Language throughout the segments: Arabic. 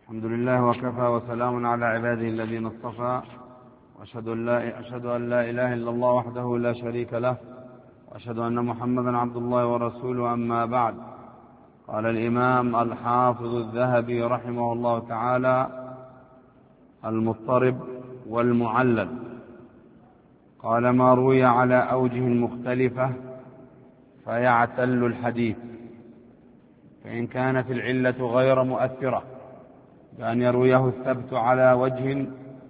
الحمد لله وكفى وسلام على عباده الذين اصطفى وأشهد أن لا إله إلا الله وحده لا شريك له وأشهد أن محمدا عبد الله ورسوله. أما بعد، قال الإمام الحافظ الذهبي رحمه الله تعالى: المضطرب والمعلل. قال: ما روي على أوجه مختلفة فيعتل الحديث، فإن كانت العلة غير مؤثرة بأن يرويه الثبت على وجه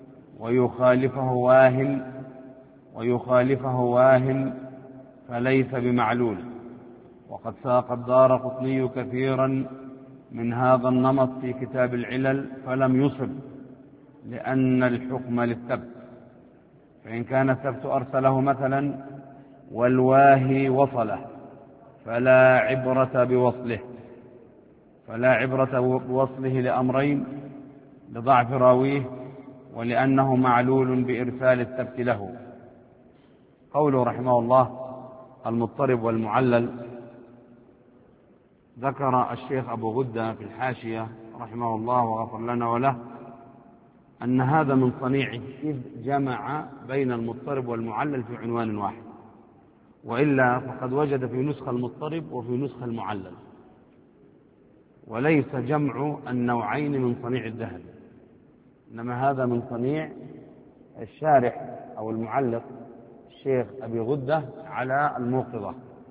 ويخالفه واهن فليس بمعلول. وقد ساق الدارقطني كثيرا من هذا النمط في كتاب العلل فلم يصب، لأن الحكم للثبت. فإن كان الثبت أرسله مثلا والواهي وصله فلا عبرة بوصله لأمرين: لضعف راويه، ولأنه معلول بإرسال الثبت له. قوله رحمه الله: المضطرب والمعلل. ذكر الشيخ أبو غدة في الحاشية رحمه الله وغفر لنا وله أن هذا من صنيعه، إذ جمع بين المضطرب والمعلل في عنوان واحد، وإلا فقد وجد في نسخة المضطرب وفي نسخة المعلل، وليس جمع النوعين من صنيع الذهبي، إنما هذا من صنيع الشارح أو المعلق الشيخ أبي غدة على الموقظة.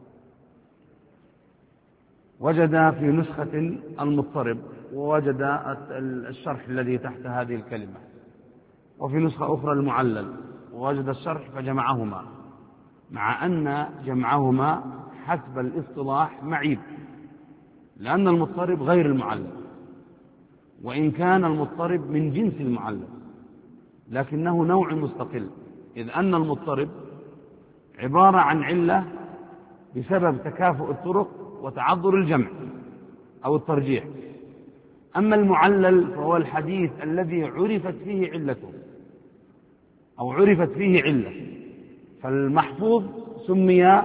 وجد في نسخة المضطرب ووجد الشرح الذي تحت هذه الكلمة، وفي نسخة أخرى المعلل ووجد الشرح، فجمعهما، مع أن جمعهما حسب الاصطلاح معيب، لأن المضطرب غير المعلل، وإن كان المضطرب من جنس المعلل لكنه نوع مستقل، إذ أن المضطرب عبارة عن علة بسبب تكافؤ الطرق وتعذر الجمع أو الترجيح. أما المعلل فهو الحديث الذي عرفت فيه علته أو عرفت فيه علة، فالمحفوظ سمي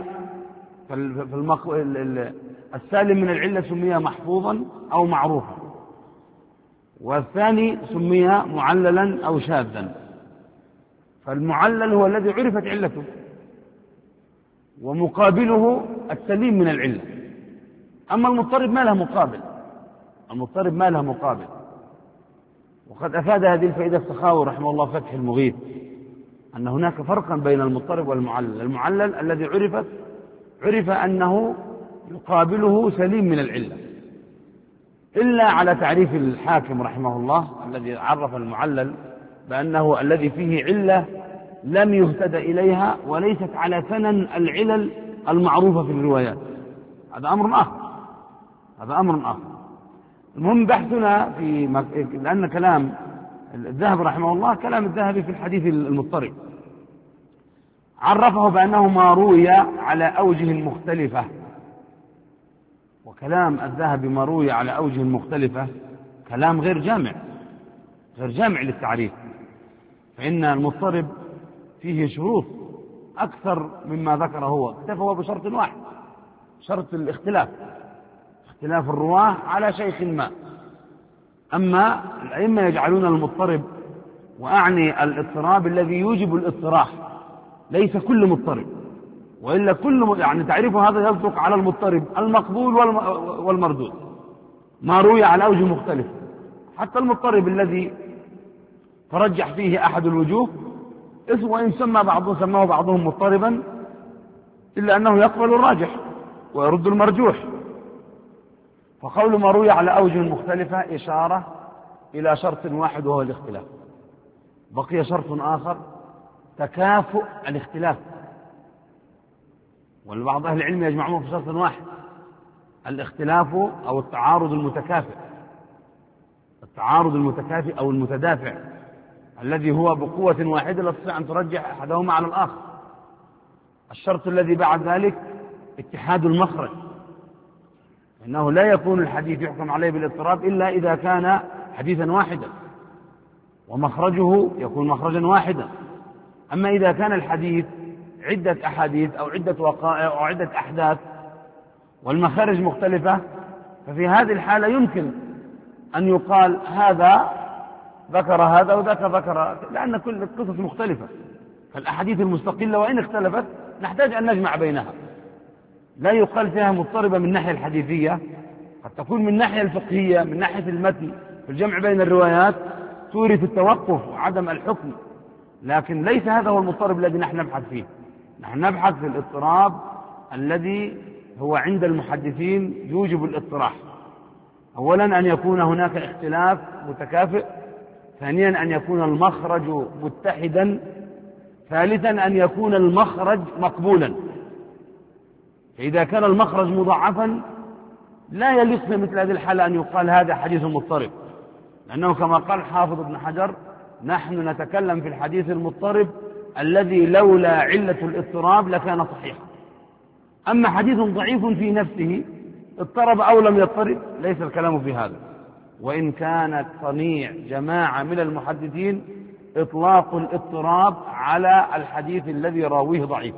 السالم من العلة سمي محفوظا أو معروفا، والثاني سمي معللا أو شاذا. فالمعلل هو الذي عرفت علته، ومقابله السليم من العلة. أما المضطرب ما له مقابل، وقد أفاد هذه الفائدة السخاوي رحمه الله فتح المغيث أن هناك فرقا بين المضطرب والمعلل. المعلل الذي عرف أنه يقابله سليم من العلة، إلا على تعريف الحاكم رحمه الله الذي عرف المعلل بأنه الذي فيه علة لم يهتد إليها وليست على سنن العلل المعروفة في الروايات. هذا أمر آخر. المهم بحثنا لأن كلام الذهبي رحمه الله كلام الذهبي في الحديث المضطرب، عرفه بأنه ما روي على أوجه مختلفة. وكلام الذهبي ما روي على أوجه مختلفة كلام غير جامع للتعريف، فإن المضطرب فيه شروط أكثر مما ذكر هو، اكتفى بشرط واحد: شرط اختلاف الرواة على شيخ ما. أما الأئمة يجعلون المضطرب، وأعني الاضطراب الذي يوجب الاضطراح، ليس كل مضطرب، وإلا يعني تعريفه هذا يصدق على المضطرب المقبول والمردود، ما روي على أوجه مختلفة. حتى المضطرب الذي ترجح فيه أحد الوجوه، وإن سماه بعضهم مضطربا، إلا أنه يقبل الراجح ويرد المرجوح. فقول ما روي على أوجه مختلفة إشارة إلى شرط واحد وهو الاختلاف. بقي شرط آخر: تكافؤ الاختلاف، والبعض أهل العلم يجمعون في شرط واحد: الاختلاف أو التعارض المتكافئ أو المتدافع، الذي هو بقوة واحدة لا تستطيع أن ترجح أحدهما على الآخر. الشرط الذي بعد ذلك اتحاد المخرج، إنه لا يكون الحديث يحكم عليه بالاضطراب إلا إذا كان حديثا واحدا، ومخرجه يكون مخرجا واحدا. أما إذا كان الحديث عدة أحاديث أو عدة وقائع أو عدة أحداث والمخارج مختلفة، ففي هذه الحالة يمكن أن يقال هذا ذكر هذا وذاك ذكر هذا، لأن كل القصص مختلفة. فالأحاديث المستقلة وإن اختلفت نحتاج أن نجمع بينها، لا يقال فيها مضطربة من الناحية الحديثية، قد تكون من الناحية الفقهية من ناحية المتن في الجمع بين الروايات تورث التوقف وعدم الحكم، لكن ليس هذا هو المضطرب الذي نحن نبحث فيه. نحن نبحث في الاضطراب الذي هو عند المحدثين يوجب الاضطراح. أولا أن يكون هناك اختلاف متكافئ، ثانيا أن يكون المخرج متحدا، ثالثا أن يكون المخرج مقبولا. فإذا كان المخرج مضاعفا لا يليق في مثل هذه الحالة أن يقال هذا حديث مضطرب، لأنه كما قال حافظ ابن حجر نحن نتكلم في الحديث المضطرب الذي لولا علة الاضطراب لكان صحيحا. أما حديث ضعيف في نفسه اضطرب أو لم يضطرب ليس الكلام في هذا، وإن كانت صنيع جماعة من المحدثين إطلاق الاضطراب على الحديث الذي راويه ضعيف،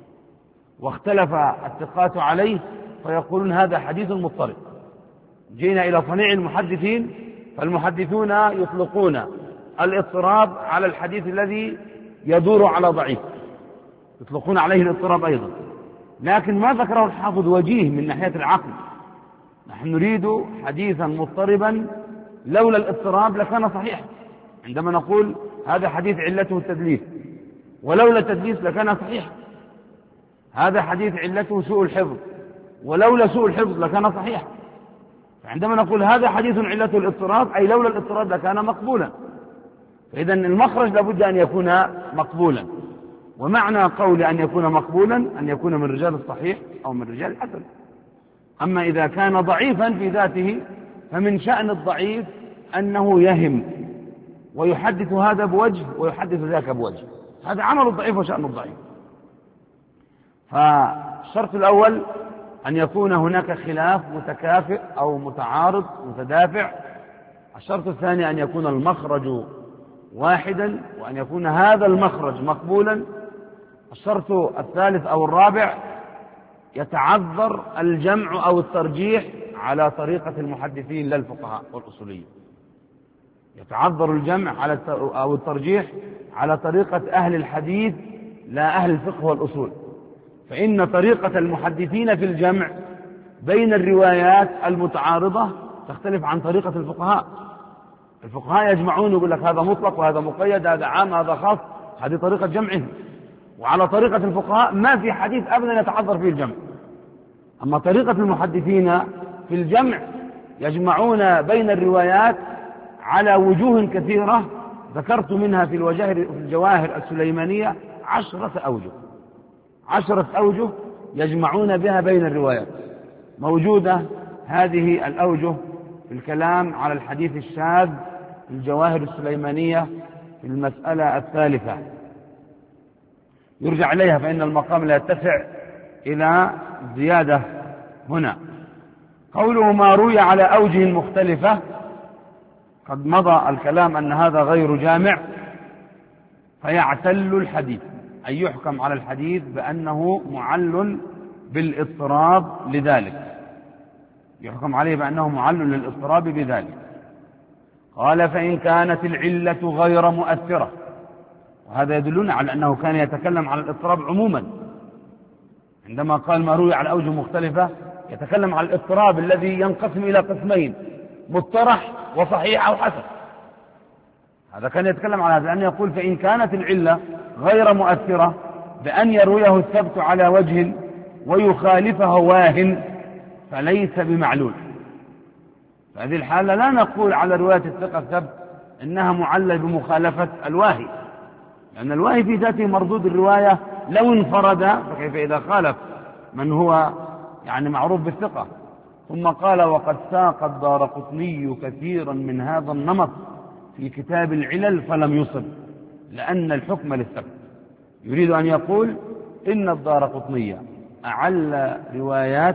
واختلف الثقات عليه فيقولون هذا حديث مضطرب. جينا إلى صنيع المحدثين فالمحدثون يطلقون الاضطراب على الحديث الذي يدور على ضعيف، يطلقون عليه الاضطراب أيضا، لكن ما ذكره الحافظ وجيه من ناحية العقل. نحن نريد حديثا مضطربا لولا الاضطراب لكان صحيحا. عندما نقول هذا حديث علته التدليس ولولا التدليس لكان صحيحا، هذا حديث علته سوء الحفظ ولولا سوء الحفظ لكان صحيحا. فعندما نقول هذا حديث علته الاضطراب أي لولا الاضطراب لكان مقبولا. فإذا المخرج لابد أن يكون مقبولا، ومعنى قول أن يكون مقبولا أن يكون من رجال الصحيح أو من رجال الحسن. أما إذا كان ضعيفا في ذاته فمن شأن الضعيف أنه يهم ويحدث هذا بوجه ويحدث ذاك بوجه، هذا عمل الضعيف وشأن الضعيف. فالشرط الأول أن يكون هناك خلاف متكافئ أو متعارض متدافع. الشرط الثاني أن يكون المخرج واحدا وأن يكون هذا المخرج مقبولا. الشرط الثالث أو الرابع يتعذر الجمع أو الترجيح على طريقة المحدثين لا الفقهاء والأصوليين، يتعذر الجمع أو الترجيح على طريقة أهل الحديث لا أهل الفقه والأصول. فإن طريقة المحدثين في الجمع بين الروايات المتعارضة تختلف عن طريقة الفقهاء. الفقهاء يجمعون يقول لك هذا مطلق وهذا مقيد، هذا عام هذا خاص، هذه طريقة جمعهم. وعلى طريقة الفقهاء ما في حديث أبدا يتعذر فيه الجمع. أما طريقة المحدثين في الجمع يجمعون بين الروايات على وجوه كثيرة، ذكرت منها في الجواهر السليمانية 10 أوجه، 10 أوجه يجمعون بها بين الروايات. موجودة هذه الأوجه في الكلام على الحديث الشاذ في الجواهر السليمانية في المسألة الثالثة، يرجع إليها فإن المقام لا يتسع إلى زيادة هنا. قوله ما روي على أوجه مختلفة، قد مضى الكلام أن هذا غير جامع، فيعتل الحديث أي يحكم على الحديث بأنه معل بالاضطراب لذلك، يحكم عليه بأنه معل للاضطراب بذلك. قال فإن كانت العلة غير مؤثرة، وهذا يدلنا على أنه كان يتكلم على الاضطراب عموما. عندما قال ما روي على أوجه مختلفة يتكلم على الاضطراب الذي ينقسم إلى قسمين، مطرح وصحيح أو حسن. هذا كان يتكلم على هذا، لأنه يقول فإن كانت العلة غير مؤثرة بأن يرويه الثبت على وجه ويخالفه واهن فليس بمعلول. فهذه الحالة لا نقول على رواية الثقة الثبت إنها معلل بمخالفة الواهي، لأن الواهي في ذاته مردود الرواية لو انفرد، فكيف إذا خالف من هو يعني معروف بالثقة. ثم قال وقد ساق الدارقطني كثيرا من هذا النمط في كتاب العلل فلم يصب، لأن الحكم للثبت. يريد أن يقول إن الدارقطني أعل روايات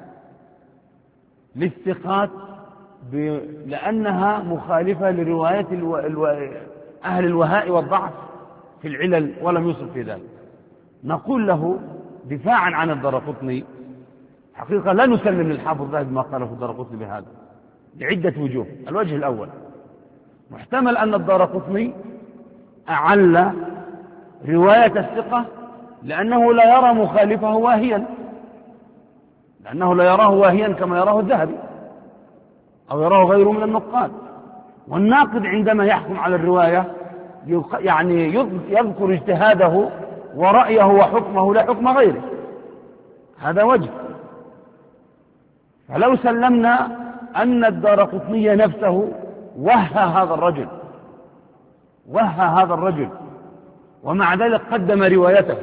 للثقات لأنها مخالفة لرواية أهل الوهاء والضعف في العلل ولم يصب في ذلك. نقول له دفاعا عن الدارقطني، حقيقة لا نسلم للحافظ ذهب ما قاله الدارقطني بهذا، لعدة وجوه. الوجه الأول، محتمل أن الدارقطني أعل رواية الثقة لأنه لا يرى مخالفه واهيا، لأنه لا يراه واهيا كما يراه الذهبي أو يراه غيره من النقاد. والناقد عندما يحكم على الرواية يعني يذكر اجتهاده ورأيه وحكمه لا حكم غيره. هذا وجه. فلو سلمنا أن الدارقطني نفسه وهى هذا الرجل ومع ذلك قدم روايته،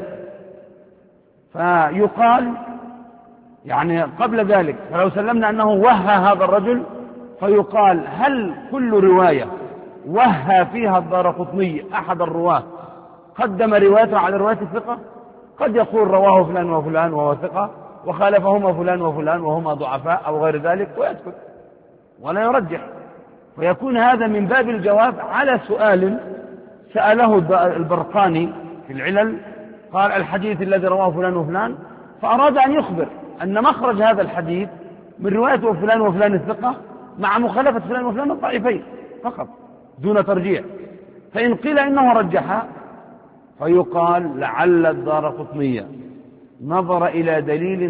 فيقال يعني قبل ذلك، فلو سلمنا أنه وهى هذا الرجل فيقال هل كل رواية وهى فيها الدارقطني أحد الرواة قدم روايته على رواية الثقة؟ قد يقول رواه فلان وفلان وهو ثقة وخالفهما فلان وفلان وهما ضعفاء أو غير ذلك ويسكت ولا يرجح. ويكون هذا من باب الجواب على سؤال سأله البرقاني في العلل، قال الحديث الذي رواه فلان وفلان، فأراد أن يخبر أن مخرج هذا الحديث من رواية فلان وفلان الثقة مع مخالفة فلان وفلان الضعيفين فقط دون ترجيح. فإن قيل إنه رجح فيقال لعل الدارقطني نظر إلى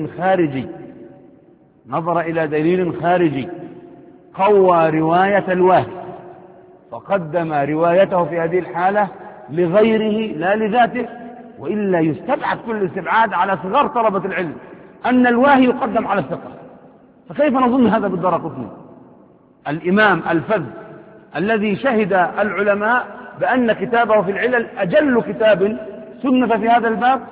دليل خارجي قوى رواية الواهي فقدم روايته في هذه الحالة لغيره لا لذاته، وإلا يستبعد كل استبعاد على صغار طلبة العلم أن الواهي يقدم على الثقة. فكيف نظن هذا بالدارقطني الإمام الفذ الذي شهد العلماء بأن كتابه في العلل أجل كتاب سنف في هذا الباب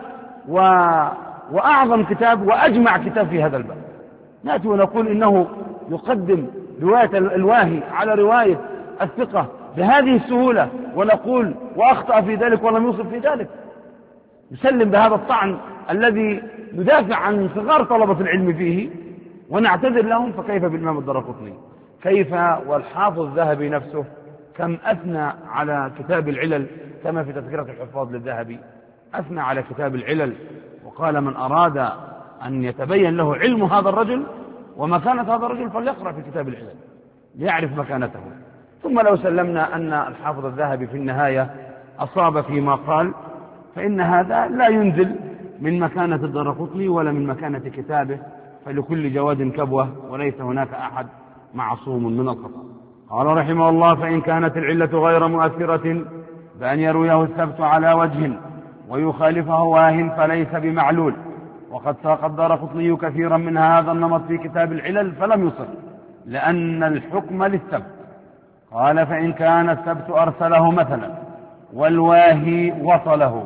وأعظم كتاب وأجمع كتاب في هذا الباب، نأتي ونقول إنه يقدم رواية الواهي على رواية الثقة بهذه السهولة، ونقول وأخطأ في ذلك ولم يصب في ذلك؟ نسلم بهذا الطعن الذي ندافع عن صغار طلبة العلم فيه ونعتذر لهم. فكيف بالإمام الدارقطني؟ كيف والحافظ الذهبي نفسه كم أثنى على كتاب العلل، كما في تذكرة الحفاظ للذهبي أثنى على كتاب العلل وقال من أراد أن يتبين له علم هذا الرجل ومكانة هذا الرجل فليقرأ في كتاب العلل ليعرف مكانته. ثم لو سلمنا أن الحافظ الذهبي في النهاية أصاب فيما قال، فإن هذا لا ينزل من مكانة الدارقطني ولا من مكانة كتابه، فلكل جواد كبوة وليس هناك أحد معصوم من الخطأ. قال رحمه الله: فإن كانت العلة غير مؤثرة بأن يرويه الثبت على وجه ويخالفه واه فليس بمعلول، وقد ساق الدارقطني كثيرا من هذا النمط في كتاب العلل فلم يصر لأن الحكم للثبت. قال: فإن كان الثبت أرسله مثلا والواهي وصله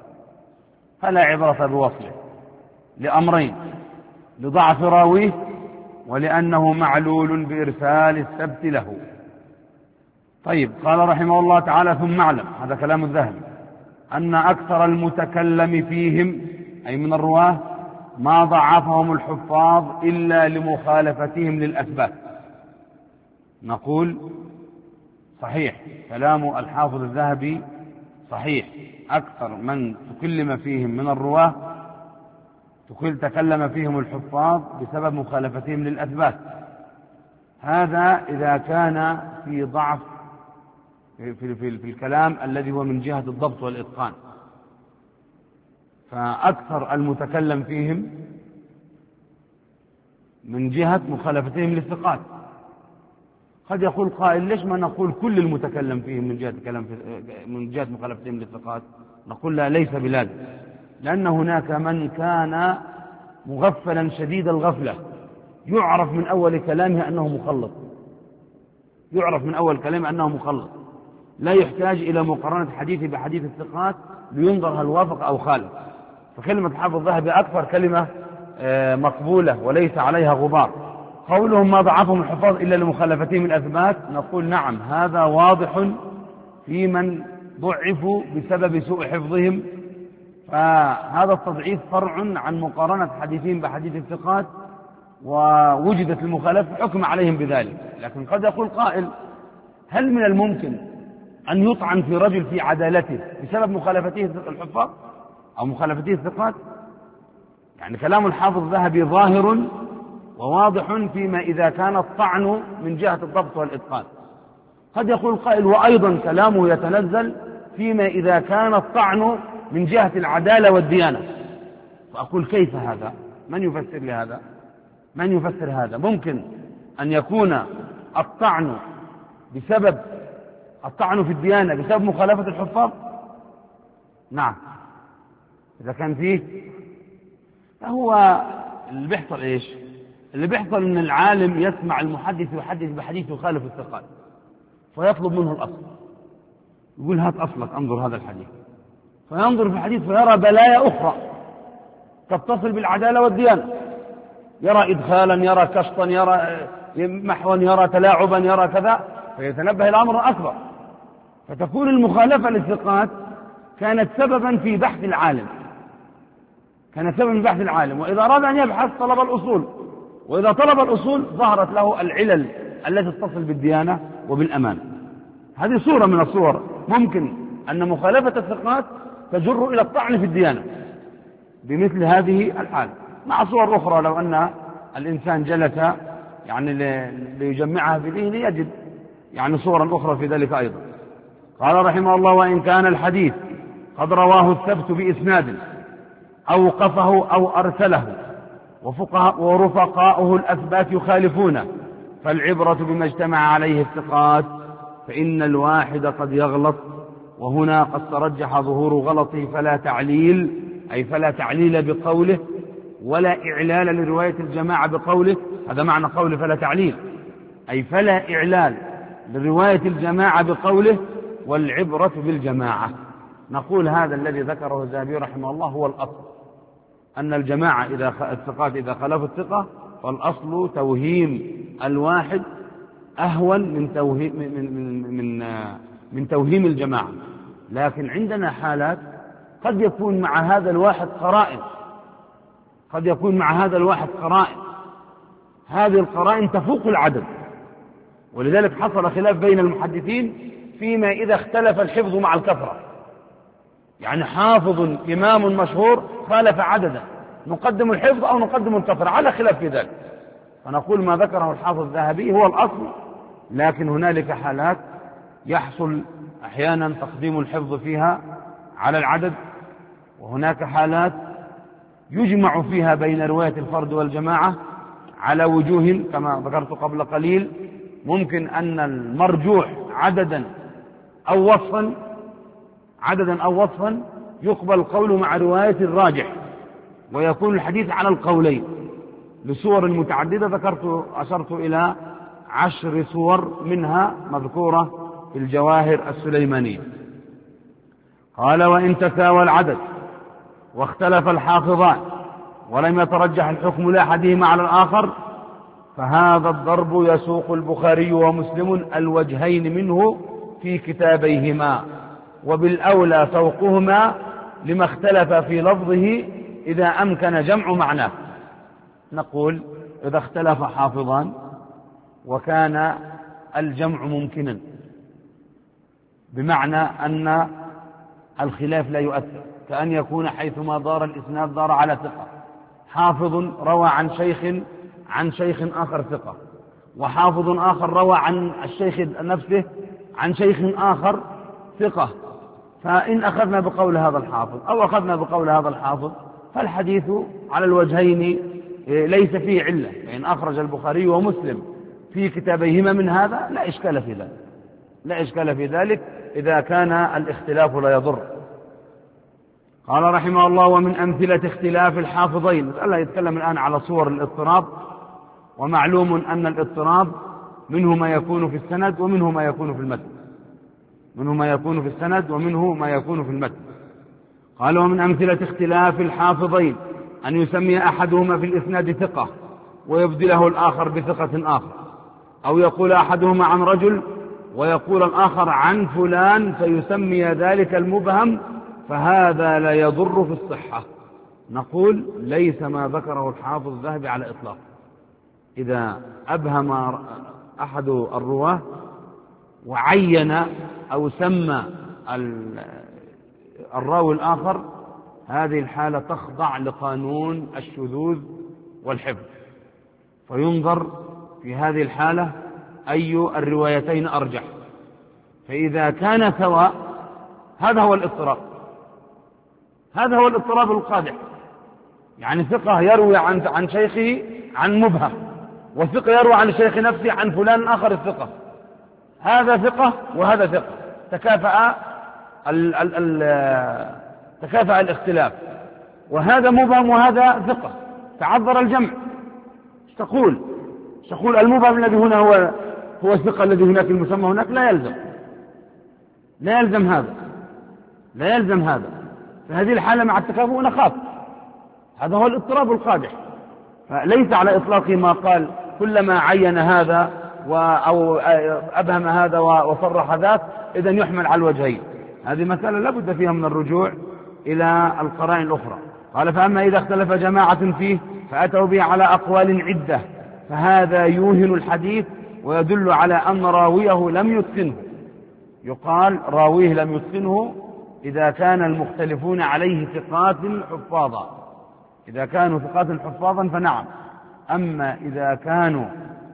فلا عبرة بوصله لأمرين: لضعف راويه ولأنه معلول بإرسال الثبت له. طيب، قال رحمه الله تعالى: ثم اعلم، هذا كلام الذهبي، أن أكثر المتكلم فيهم أي من الرواه ما ضعفهم الحفاظ إلا لمخالفتهم للأثبات. نقول صحيح كلام الحافظ الذهبي صحيح، أكثر من تكلم فيهم من الرواه تكلم فيهم الحفاظ بسبب مخالفتهم للأثبات. هذا إذا كان في ضعف في الكلام الذي هو من جهة الضبط والإتقان، فأكثر المتكلم فيهم من جهة مخالفتهم للثقات. قد يقول قائل: ليش ما نقول كل المتكلم فيهم من جهة مخالفتهم للثقات؟ نقول لا، ليس بلازم، لأن هناك من كان مغفلا شديد الغفلة يعرف من أول كلامه أنه مخلط، لا يحتاج إلى مقارنة حديثه بحديث الثقات لينظر هل وافق أو خالف. فكلمة الحافظ الذهبي أكثر كلمة مقبولة وليس عليها غبار. قولهم ما ضعفهم الحفاظ إلا لمخالفتهم الأثبات، نقول نعم، هذا واضح في من ضعفوا بسبب سوء حفظهم، فهذا التضعيف فرع عن مقارنة حديثهم بحديث الثقات، ووجدت المخالفة حكم عليهم بذلك. لكن قد يقول قائل: هل من الممكن أن يطعن في رجل في عدالته بسبب مخالفته الحفاظ أو مخالفته الثقات؟ يعني كلام الحافظ الذهبي ظاهر وواضح فيما إذا كان الطعن من جهة الضبط والإتقان. قد يقول قائل وأيضا كلامه يتنزل فيما إذا كان الطعن من جهة العدالة والديانة، فأقول كيف هذا؟ من يفسر لهذا؟ من يفسر هذا؟ ممكن أن يكون الطعن في الديانة بسبب مخالفة الحفاظ؟ نعم، إذا كان فيه. هو اللي بيحصل إيش؟ اللي بيحصل إن العالم يسمع المحدث يحدث بحديث يخالف الثقات، فيطلب منه الأصل، يقول هات أصلك أنظر هذا الحديث، فينظر في الحديث فيرى بلايا أخرى تتصل بالعدالة والديانة، يرى إدخالا، يرى كشطا، يرى محوا، يرى تلاعبا، يرى كذا، فيتنبه إلى أمر أكبر. فتكون المخالفة للثقات كانت سببا في بحث العالم، وإذا أراد أن يبحث طلب الأصول، وإذا طلب الأصول ظهرت له العلل التي تتصل بالديانة وبالأمان. هذه صورة من الصور. ممكن أن مخالفة الثقات تجر إلى الطعن في الديانة بمثل هذه الحال، مع صور أخرى لو أن الإنسان جلس يعني ليجمعها في ذهنه يجد يعني صورا أخرى في ذلك أيضا. قال رحمه الله: وإن كان الحديث قد رواه الثبت بإسناد أوقفه أو أرسله ورفقاؤه الأثبات يخالفونه، فالعبرة بما اجتمع عليه الثقات، فإن الواحد قد يغلط، وهنا قد ترجح ظهور غلطه فلا تعليل بقوله ولا إعلال لرواية الجماعة بقوله. هذا معنى قوله فلا تعليل، أي فلا إعلال لرواية الجماعة بقوله والعبرة بالجماعة. نقول هذا الذي ذكره الذهبي رحمه الله هو الأصل، أن الجماعة الثقات إذا خالفوا الثقة فالأصل توهيم الواحد أهون من توهيم الجماعة. لكن عندنا حالات قد يكون مع هذا الواحد قرائن، هذه القرائن تفوق العدد، ولذلك حصل خلاف بين المحدثين فيما إذا اختلف الحفظ مع الكثرة. يعني حافظ إمام مشهور خالف عددا، نقدم الحفظ أو نقدم الكثرة، على خلاف في ذلك. فنقول ما ذكره الحافظ الذهبي هو الأصل، لكن هنالك حالات يحصل أحيانا تقديم الحفظ فيها على العدد، وهناك حالات يجمع فيها بين رواية الفرد والجماعة على وجوه كما ذكرت قبل قليل. ممكن أن المرجوح عددا أو وصفا يقبل قوله مع رواية الراجح، ويكون الحديث على القولين لصور متعددة. أشرت إلى 10 صور منها مذكورة في الجواهر السليمانية. قال: وإن تساوى العدد واختلف الحافظان ولم يترجح الحكم لأحدهما على الآخر، فهذا الضرب يسوق البخاري ومسلم الوجهين منه في كتابيهما، وبالأولى سوقهما لما اختلف في لفظه إذا أمكن جمع معناه. نقول إذا اختلف حافظان وكان الجمع ممكنا، بمعنى أن الخلاف لا يؤثر، كأن يكون حيثما دار الإسناد دار على ثقة، حافظ روى عن شيخ آخر ثقة، وحافظ آخر روى عن الشيخ نفسه عن شيخ آخر ثقة، فإن أخذنا بقول هذا الحافظ أو أخذنا بقول هذا الحافظ فالحديث على الوجهين ليس فيه علة. فإن أخرج البخاري ومسلم في كتابيهما من هذا لا إشكال في ذلك إذا كان الاختلاف لا يضر. قال رحمه الله: ومن أمثلة اختلاف الحافظين، الله يتكلم الآن على صور الاضطراب، ومعلوم أن الاضطراب منه ما يكون في السند ومنه ما يكون في المتن، قال: ومن أمثلة اختلاف الحافظين أن يسمي أحدهما في الإسناد ثقة ويبدله الآخر بثقة آخر، أو يقول أحدهما عن رجل ويقول الآخر عن فلان فيسمي ذلك المبهم، فهذا لا يضر في الصحة. نقول ليس ما ذكره الحافظ الذهبي على إطلاق. إذا أبهم أحد الرواه وعين أو سمى الراوي الآخر، هذه الحالة تخضع لقانون الشذوذ والحفظ، فينظر في هذه الحالة أي الروايتين أرجح، فإذا كان سواء هذا هو الاضطراب، هذا هو الاضطراب القادح. يعني ثقة يروي عن شيخه عن مبهم، وثقة يروي عن الشيخ نفسه عن فلان آخر الثقة، هذا ثقة وهذا ثقة، تكافأ الاختلاف، وهذا مبهم وهذا ثقة، تعذر الجمع. تقول المبهم الذي هنا هو الثقة الذي هناك المسمى هناك؟ لا يلزم هذا. في هذه الحالة مع التكافؤ نخاف، هذا هو الاضطراب القادح. فليس على إطلاقه ما قال كلما عين هذا أو أبهم هذا وصرح ذاك إذن يحمل على الوجهين. هذه مسألة لابد فيها من الرجوع إلى القرائن الأخرى. قال فأما إذا اختلف جماعة فيه فأتوا به على أقوال عدة فهذا يوهن الحديث ويدل على أن راويه لم يتقنه. يقال راويه لم يتقنه إذا كان المختلفون عليه ثقات حفاظا، إذا كانوا ثقات حفاظا فنعم، أما إذا كانوا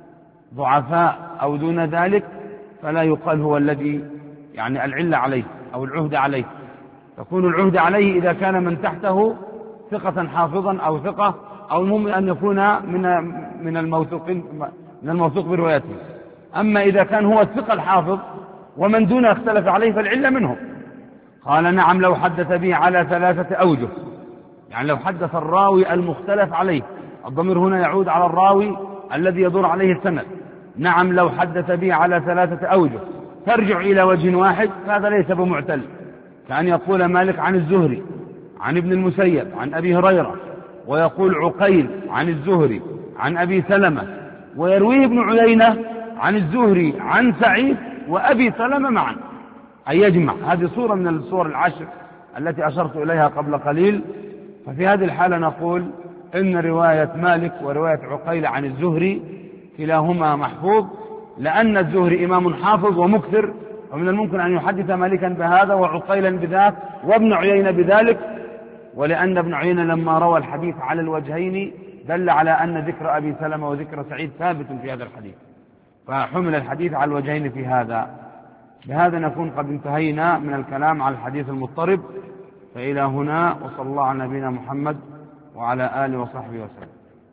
ضعفاء أو دون ذلك فلا يقال هو الذي يعني العلة عليه أو العهد عليه. تكون العهد عليه إذا كان من تحته ثقة حافظا أو ثقة، أو المهم أن يكون من الموثوق بروايته. أما إذا كان هو الثقة الحافظ ومن دونه اختلف عليه فالعلة منهم. قال نعم لو حدث به على 3 أوجه، يعني لو حدث الراوي المختلف عليه، الضمير هنا يعود على الراوي الذي يدور عليه السند. نعم لو حدث به على 3 أوجه ترجع إلى وجه واحد فهذا ليس بمعتل، كأن يقول مالك عن الزهري عن ابن المسيب عن أبي هريرة، ويقول عقيل عن الزهري عن أبي سلمة، ويرويه ابن عيينة عن الزهري عن سعيد وأبي سلمة معا، أي يجمع. هذه صورة من الصور العشر التي أشرت إليها قبل قليل. ففي هذه الحالة نقول إن رواية مالك ورواية عقيل عن الزهري كلاهما محفوظ، لأن الزهري إمام حافظ ومكثر، ومن الممكن أن يحدث مالكا بهذا وعقيلا بذاك وابن عيينة بذلك، ولأن ابن عيينة لما روى الحديث على الوجهين دل على أن ذكر أبي سلمة وذكر سعيد ثابت في هذا الحديث، فحمل الحديث على الوجهين في هذا. بهذا نكون قد انتهينا من الكلام على الحديث المضطرب. فإلى هنا، وصلى الله على نبينا محمد وعلى آله وصحبه وسلم.